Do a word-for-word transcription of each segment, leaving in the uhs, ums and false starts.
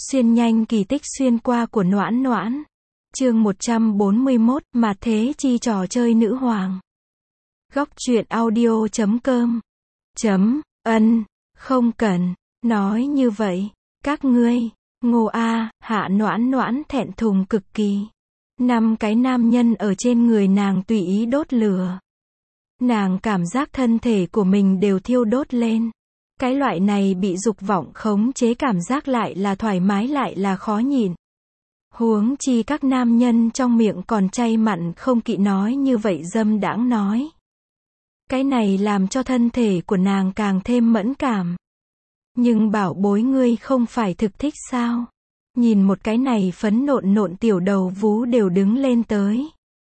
Xuyên nhanh kỳ tích xuyên qua của Noãn Noãn. Chương một trăm bốn mươi mốt, mà thế chi trò chơi nữ hoàng. Góc truyện audio chấm com. Chấm, ân, không cần, nói như vậy. Các ngươi, Ngô A, Hạ Noãn Noãn thẹn thùng cực kỳ. Năm cái nam nhân ở trên người nàng tùy ý đốt lửa. Nàng cảm giác thân thể của mình đều thiêu đốt lên. Cái loại này bị dục vọng khống chế cảm giác lại là thoải mái lại là khó nhịn. Huống chi các nam nhân trong miệng còn chay mặn không kỵ nói như vậy dâm đãng nói. Cái này làm cho thân thể của nàng càng thêm mẫn cảm. Nhưng bảo bối ngươi không phải thực thích sao? Nhìn một cái này phấn nộn nộn tiểu đầu vú đều đứng lên tới.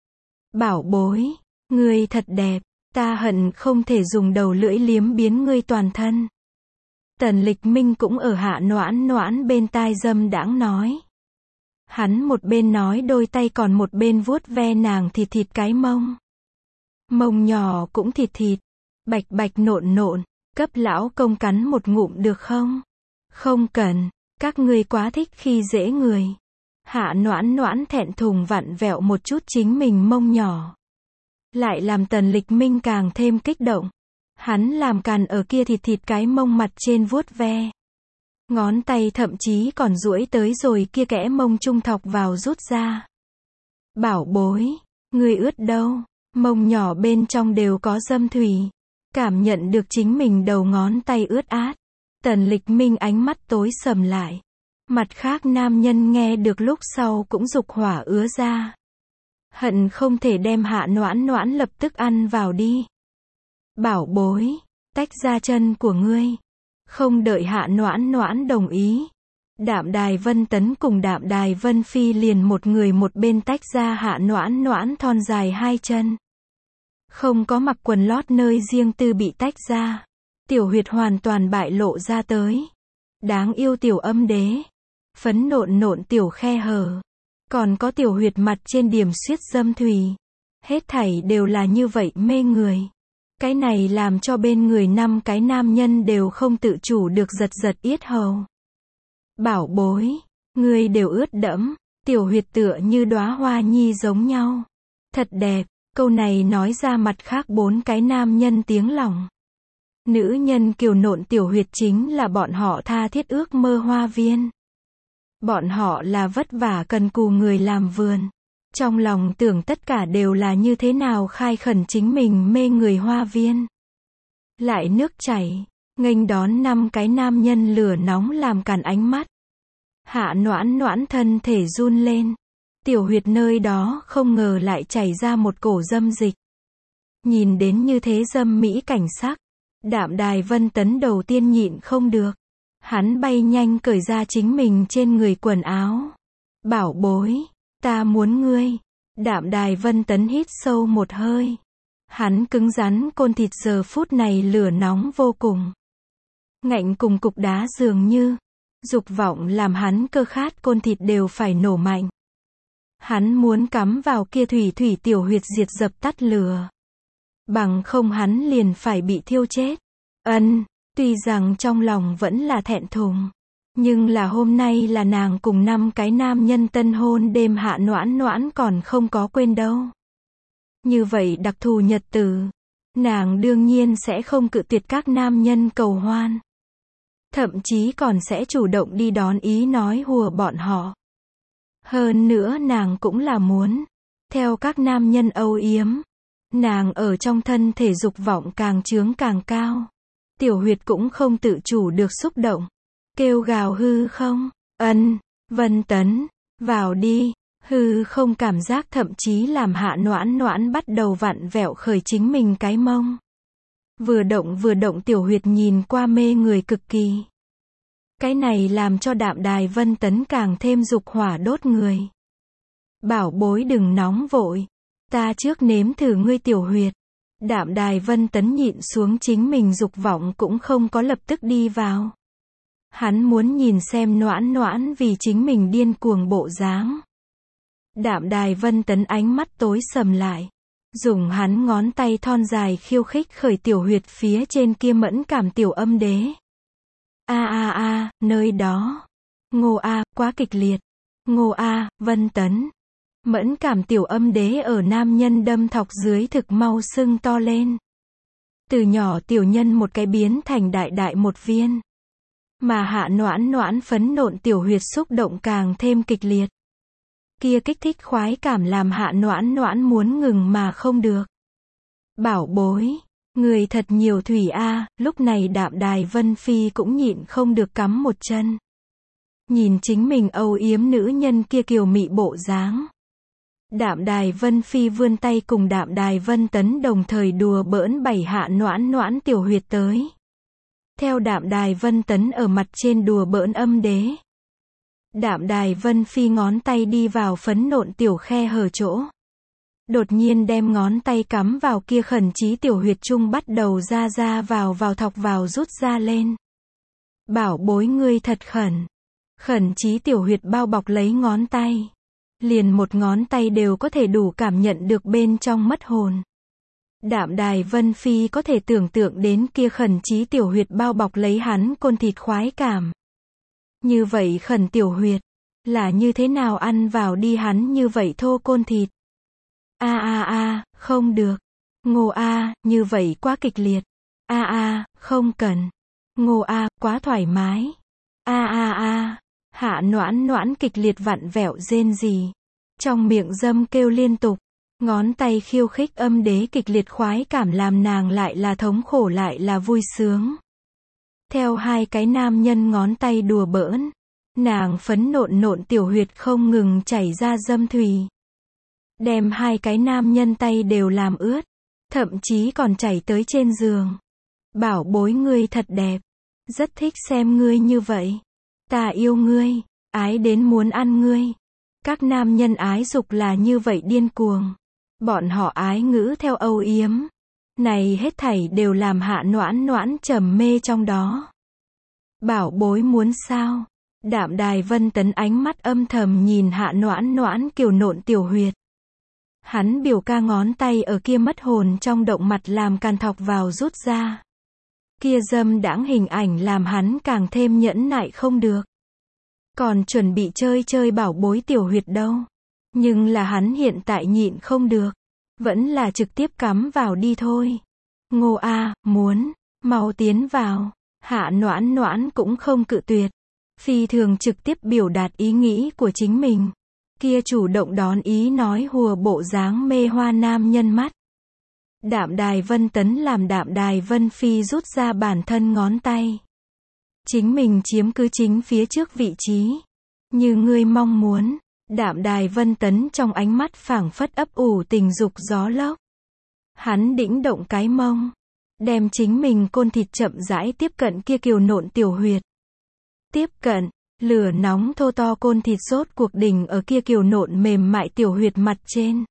Bảo bối, ngươi thật đẹp, ta hận không thể dùng đầu lưỡi liếm biến ngươi toàn thân. Tần Lịch Minh cũng ở Hạ Noãn Noãn bên tai dâm đãng nói. Hắn một bên nói đôi tay còn một bên vuốt ve nàng thịt thịt cái mông. Mông nhỏ cũng thịt thịt, bạch bạch nộn nộn, cấp lão công cắn một ngụm được không? Không cần, các ngươi quá thích khi dễ người. Hạ Noãn Noãn thẹn thùng vặn vẹo một chút chính mình mông nhỏ. Lại làm Tần Lịch Minh càng thêm kích động. Hắn làm càn ở kia thịt thịt cái mông mặt trên vuốt ve. Ngón tay thậm chí còn duỗi tới rồi kia kẽ mông trung thọc vào rút ra. Bảo bối, ngươi ướt đâu, mông nhỏ bên trong đều có dâm thủy. Cảm nhận được chính mình đầu ngón tay ướt át. Tần Lịch Minh ánh mắt tối sầm lại. Mặt khác nam nhân nghe được lúc sau cũng dục hỏa ứa ra. Hận không thể đem Hạ Noãn Noãn lập tức ăn vào đi. Bảo bối, tách ra chân của ngươi. Không đợi Hạ Noãn Noãn đồng ý. Đạm Đài Vân Tấn cùng Đạm Đài Vân Phi liền một người một bên tách ra Hạ Noãn Noãn thon dài hai chân. Không có mặc quần lót nơi riêng tư bị tách ra. Tiểu huyệt hoàn toàn bại lộ ra tới. Đáng yêu tiểu âm đế. Phấn nộn nộn tiểu khe hở. Còn có tiểu huyệt mặt trên điểm xuyết dâm thủy. Hết thảy đều là như vậy mê người. Cái này làm cho bên người năm cái nam nhân đều không tự chủ được giật giật yết hầu. Bảo bối, ngươi đều ướt đẫm, tiểu huyệt tựa như đóa hoa nhi giống nhau. Thật đẹp, câu này nói ra mặt khác bốn cái nam nhân tiếng lòng. Nữ nhân kiều nộn tiểu huyệt chính là bọn họ tha thiết ước mơ hoa viên. Bọn họ là vất vả cần cù người làm vườn. Trong lòng tưởng tất cả đều là như thế nào khai khẩn chính mình mê người hoa viên. Lại nước chảy, nghênh đón năm cái nam nhân lửa nóng làm cản ánh mắt. Hạ Noãn Noãn thân thể run lên. Tiểu huyệt nơi đó không ngờ lại chảy ra một cổ dâm dịch. Nhìn đến như thế dâm mỹ cảnh sắc. Đạm Đài Vân Tấn đầu tiên nhịn không được. Hắn bay nhanh cởi ra chính mình trên người quần áo. Bảo bối, ta muốn ngươi. Đạm Đài Vân Tấn hít sâu một hơi. Hắn cứng rắn côn thịt giờ phút này lửa nóng vô cùng. Ngạnh cùng cục đá dường như. Dục vọng làm hắn cơ khát côn thịt đều phải nổ mạnh. Hắn muốn cắm vào kia thủy thủy tiểu huyệt diệt dập tắt lửa. Bằng không hắn liền phải bị thiêu chết. Ân, tuy rằng trong lòng vẫn là thẹn thùng. Nhưng là hôm nay là nàng cùng năm cái nam nhân tân hôn đêm Hạ Noãn Noãn còn không có quên đâu. Như vậy đặc thù nhật tử. Nàng đương nhiên sẽ không cự tuyệt các nam nhân cầu hoan. Thậm chí còn sẽ chủ động đi đón ý nói hùa bọn họ. Hơn nữa nàng cũng là muốn. Theo các nam nhân âu yếm. Nàng ở trong thân thể dục vọng càng chướng càng cao. Tiểu huyệt cũng không tự chủ được xúc động. Kêu gào hư không, ân, Vân Tấn, vào đi, hư không cảm giác thậm chí làm Hạ Noãn Noãn bắt đầu vặn vẹo khởi chính mình cái mông. Vừa động vừa động tiểu huyệt nhìn qua mê người cực kỳ. Cái này làm cho Đạm Đài Vân Tấn càng thêm dục hỏa đốt người. Bảo bối đừng nóng vội, ta trước nếm thử ngươi tiểu huyệt. Đạm Đài Vân Tấn nhịn xuống chính mình dục vọng cũng không có lập tức đi vào. Hắn muốn nhìn xem Noãn Noãn vì chính mình điên cuồng bộ dáng. Đạm Đài Vân Tấn ánh mắt tối sầm lại. Dùng hắn ngón tay thon dài khiêu khích khởi tiểu huyệt phía trên kia mẫn cảm tiểu âm đế. A a a, nơi đó. Ngô a, quá kịch liệt. Ngô a, Vân Tấn. Mẫn cảm tiểu âm đế ở nam nhân đâm thọc dưới thực mau sưng to lên. Từ nhỏ tiểu nhân một cái biến thành đại đại một viên. Mà Hạ Noãn Noãn phấn nộn tiểu huyệt xúc động càng thêm kịch liệt. Kia kích thích khoái cảm làm Hạ Noãn Noãn muốn ngừng mà không được. Bảo bối, người thật nhiều thủy a, lúc này Đạm Đài Vân Phi cũng nhịn không được cắm một chân. Nhìn chính mình âu yếm nữ nhân kia kiều mị bộ dáng. Đạm Đài Vân Phi vươn tay cùng Đạm Đài Vân Tấn đồng thời đùa bỡn bảy Hạ Noãn Noãn tiểu huyệt tới. Theo Đạm Đài Vân Tấn ở mặt trên đùa bỡn âm đế. Đạm Đài Vân Phi ngón tay đi vào phấn nộn tiểu khe hở chỗ. Đột nhiên đem ngón tay cắm vào kia khẩn trí tiểu huyệt trung bắt đầu ra ra vào vào thọc vào rút ra lên. Bảo bối ngươi thật khẩn. Khẩn trí tiểu huyệt bao bọc lấy ngón tay. Liền một ngón tay đều có thể đủ cảm nhận được bên trong mất hồn. Đạm Đài Vân Phi có thể tưởng tượng đến kia khẩn trí tiểu huyệt bao bọc lấy hắn côn thịt khoái cảm. Như vậy khẩn tiểu huyệt, là như thế nào ăn vào đi hắn như vậy thô côn thịt. A a a, không được. Ngô a, như vậy quá kịch liệt. A a, không cần. Ngô a, quá thoải mái. A a a, Hạ Noãn Noãn kịch liệt vặn vẹo rên rỉ. Trong miệng dâm kêu liên tục. Ngón tay khiêu khích âm đế kịch liệt khoái cảm làm nàng lại là thống khổ lại là vui sướng. Theo hai cái nam nhân ngón tay đùa bỡn, nàng phấn nộn nộn tiểu huyệt không ngừng chảy ra dâm thủy. Đem hai cái nam nhân tay đều làm ướt, thậm chí còn chảy tới trên giường. Bảo bối ngươi thật đẹp, rất thích xem ngươi như vậy. Ta yêu ngươi, ái đến muốn ăn ngươi. Các nam nhân ái dục là như vậy điên cuồng. Bọn họ ái ngữ theo âu yếm. Này hết thảy đều làm Hạ Noãn Noãn trầm mê trong đó. Bảo bối muốn sao? Đạm Đài Vân Tấn ánh mắt âm thầm nhìn Hạ Noãn Noãn kiều nộn tiểu huyệt. Hắn biểu ca ngón tay ở kia mất hồn trong động mặt làm càn thọc vào rút ra. Kia dâm đãng hình ảnh làm hắn càng thêm nhẫn nại không được. Còn chuẩn bị chơi chơi bảo bối tiểu huyệt đâu. Nhưng là hắn hiện tại nhịn không được. Vẫn là trực tiếp cắm vào đi thôi. Ngô a, muốn, mau tiến vào. Hạ Noãn Noãn cũng không cự tuyệt. Phi thường trực tiếp biểu đạt ý nghĩ của chính mình. Kia chủ động đón ý nói hùa bộ dáng mê hoa nam nhân mắt. Đạm Đài Vân Tấn làm Đạm Đài Vân Phi rút ra bản thân ngón tay. Chính mình chiếm cứ chính phía trước vị trí. Như ngươi mong muốn. Đạm Đài Vân Tấn trong ánh mắt phảng phất ấp ủ tình dục gió lốc. Hắn đĩnh động cái mông. Đem chính mình côn thịt chậm rãi tiếp cận kia kiều nộn tiểu huyệt. Tiếp cận, lửa nóng thô to côn thịt rốt cuộc đỉnh ở kia kiều nộn mềm mại tiểu huyệt mặt trên.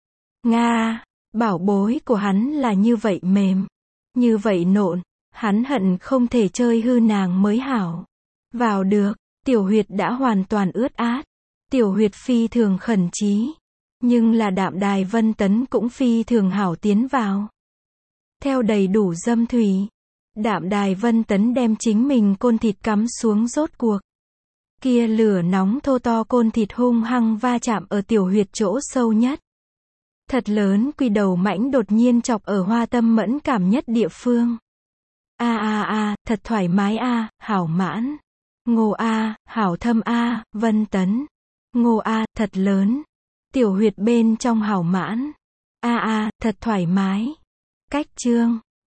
Nga, bảo bối của hắn là như vậy mềm. Như vậy nộn, hắn hận không thể chơi hư nàng mới hảo. Vào được, tiểu huyệt đã hoàn toàn ướt át. Tiểu huyệt phi thường khẩn trí. Nhưng là Đạm Đài Vân Tấn cũng phi thường hảo tiến vào. Theo đầy đủ dâm thủy. Đạm Đài Vân Tấn đem chính mình côn thịt cắm xuống rốt cuộc. Kia lửa nóng thô to côn thịt hung hăng va chạm ở tiểu huyệt chỗ sâu nhất. Thật lớn quy đầu mãnh đột nhiên chọc ở hoa tâm mẫn cảm nhất địa phương. A a a, thật thoải mái a, hảo mãn. Ngô a, hảo thâm a, Vân Tấn. Ngô a, thật lớn. Tiểu huyệt bên trong hảo mãn. A a, thật thoải mái. Cách chương